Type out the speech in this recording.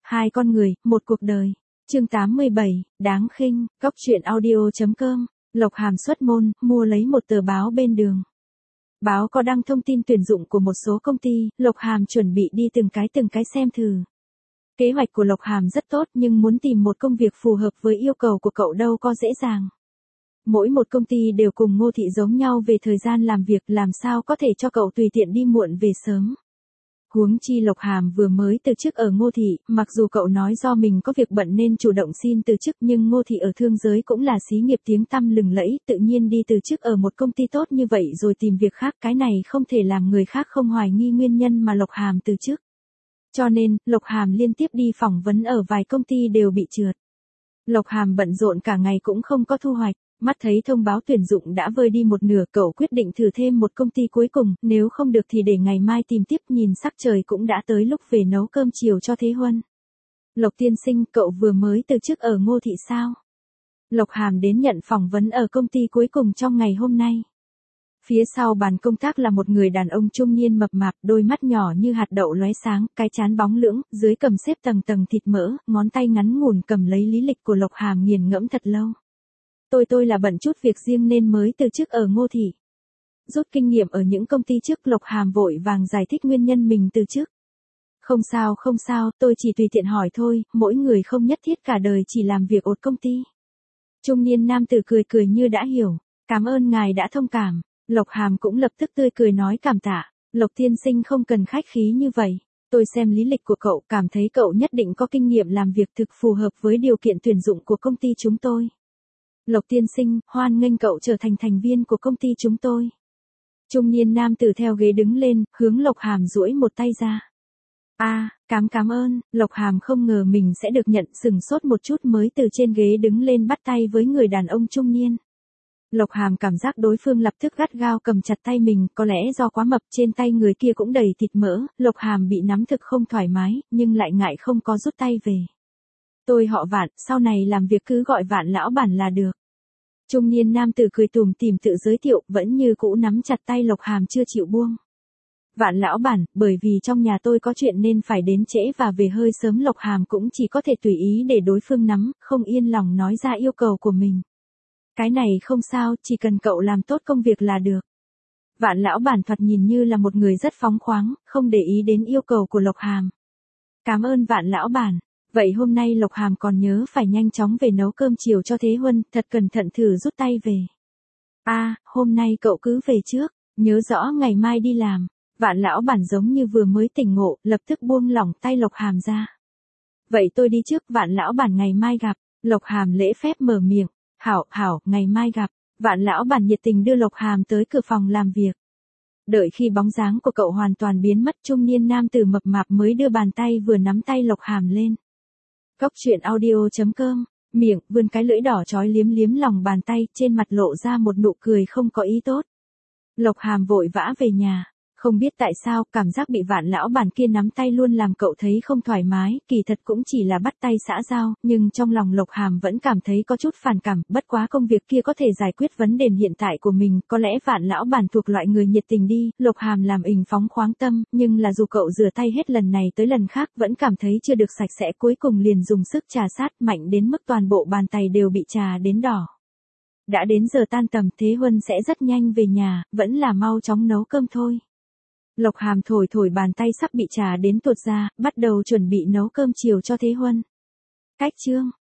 Hai con người, một cuộc đời. Chương 87, đáng khinh, Cóc truyện audio.com. Lộc Hàm xuất môn, mua lấy một tờ báo bên đường. Báo có đăng thông tin tuyển dụng của một số công ty, Lộc Hàm chuẩn bị đi từng cái xem thử. Kế hoạch của Lộc Hàm rất tốt nhưng muốn tìm một công việc phù hợp với yêu cầu của cậu đâu có dễ dàng. Mỗi một công ty đều cùng Ngô Thị giống nhau về thời gian làm việc, làm sao có thể cho cậu tùy tiện đi muộn về sớm. Huống chi Lộc Hàm vừa mới từ chức ở Ngô Thị, mặc dù cậu nói do mình có việc bận nên chủ động xin từ chức, nhưng Ngô Thị ở thương giới cũng là xí nghiệp tiếng tăm lừng lẫy, tự nhiên đi từ chức ở một công ty tốt như vậy rồi tìm việc khác, cái này không thể làm người khác không hoài nghi nguyên nhân mà Lộc Hàm từ chức. Cho nên, Lộc Hàm liên tiếp đi phỏng vấn ở vài công ty đều bị trượt. Lộc Hàm bận rộn cả ngày cũng không có thu hoạch. Mắt thấy thông báo tuyển dụng đã vơi đi một nửa, cậu quyết định thử thêm một công ty cuối cùng, nếu không được thì để ngày mai tìm tiếp. Nhìn sắc trời cũng đã tới lúc về nấu cơm chiều cho Thế Huân. Lộc tiên sinh, cậu vừa mới từ chức ở Ngô Thị sao? Lộc Hàm đến nhận phỏng vấn ở công ty cuối cùng trong ngày hôm nay. Phía sau bàn công tác là một người đàn ông trung niên mập mạp, đôi mắt nhỏ như hạt đậu lóe sáng, cái trán bóng lưỡng, dưới cầm xếp tầng tầng thịt mỡ, ngón tay ngắn ngủn cầm lấy lý lịch của Lộc Hàm nghiền ngẫm thật lâu. Tôi là bận chút việc riêng nên mới từ chức ở Ngô Thị. Rút kinh nghiệm ở những công ty trước, Lộc Hàm vội vàng giải thích nguyên nhân mình từ chức. Không sao, tôi chỉ tùy tiện hỏi thôi, mỗi người không nhất thiết cả đời chỉ làm việc ở công ty. Trung niên nam tử cười như đã hiểu. Cảm ơn ngài đã thông cảm. Lộc Hàm cũng lập tức tươi cười nói cảm tạ. Lộc tiên sinh không cần khách khí như vậy. Tôi xem lý lịch của cậu, cảm thấy cậu nhất định có kinh nghiệm làm việc thực phù hợp với điều kiện tuyển dụng của công ty chúng tôi. Lộc tiên sinh, hoan nghênh cậu trở thành thành viên của công ty chúng tôi. Trung niên nam tử theo ghế đứng lên, hướng Lộc Hàm duỗi một tay ra. Cảm ơn. Lộc Hàm không ngờ mình sẽ được nhận, sừng sốt một chút mới từ trên ghế đứng lên bắt tay với người đàn ông trung niên. Lộc Hàm cảm giác đối phương lập tức gắt gao cầm chặt tay mình, có lẽ do quá mập trên tay người kia cũng đầy thịt mỡ, Lộc Hàm bị nắm thực không thoải mái, nhưng lại ngại không có rút tay về. Tôi họ Vạn, sau này làm việc cứ gọi Vạn lão bản là được. Trung niên nam tử cười tủm tỉm tự giới thiệu, vẫn như cũ nắm chặt tay Lộc Hàm chưa chịu buông. Vạn lão bản, bởi vì trong nhà tôi có chuyện nên phải đến trễ và về hơi sớm. Lộc Hàm cũng chỉ có thể tùy ý để đối phương nắm, không yên lòng nói ra yêu cầu của mình. Cái này không sao, chỉ cần cậu làm tốt công việc là được. Vạn lão bản thoạt nhìn như là một người rất phóng khoáng, không để ý đến yêu cầu của Lộc Hàm. Cảm ơn Vạn lão bản. Vậy hôm nay Lộc Hàm còn nhớ phải nhanh chóng về nấu cơm chiều cho Thế Huân, thật cẩn thận thử rút tay về. Hôm nay cậu cứ về trước, nhớ rõ ngày mai đi làm. Vạn lão bản giống như vừa mới tỉnh ngộ, lập tức buông lỏng tay Lộc Hàm ra. Vậy tôi đi trước, Vạn lão bản ngày mai gặp. Lộc Hàm lễ phép mở miệng. Hảo, ngày mai gặp. Vạn lão bản nhiệt tình đưa Lộc Hàm tới cửa phòng làm việc. Đợi khi bóng dáng của cậu hoàn toàn biến mất, trung niên nam tử mập mạp mới đưa bàn tay vừa nắm tay Lộc Hàm lên. Cóc truyện audio.com, miệng vươn cái lưỡi đỏ chói liếm lòng bàn tay, trên mặt lộ ra một nụ cười không có ý tốt. Lộc Hàm vội vã về nhà. Không biết tại sao, cảm giác bị Vạn lão bản kia nắm tay luôn làm cậu thấy không thoải mái, kỳ thật cũng chỉ là bắt tay xã giao, nhưng trong lòng Lộc Hàm vẫn cảm thấy có chút phản cảm, bất quá công việc kia có thể giải quyết vấn đề hiện tại của mình, có lẽ Vạn lão bản thuộc loại người nhiệt tình đi. Lộc Hàm làm ình phóng khoáng tâm, nhưng là dù cậu rửa tay hết lần này tới lần khác vẫn cảm thấy chưa được sạch sẽ, cuối cùng liền dùng sức trà sát mạnh đến mức toàn bộ bàn tay đều bị trà đến đỏ. Đã đến giờ tan tầm, Thế Huân sẽ rất nhanh về nhà, vẫn là mau chóng nấu cơm thôi. Lộc Hàm thổi bàn tay sắp bị trà đến tuột ra, bắt đầu chuẩn bị nấu cơm chiều cho Thế Huân. Cách chương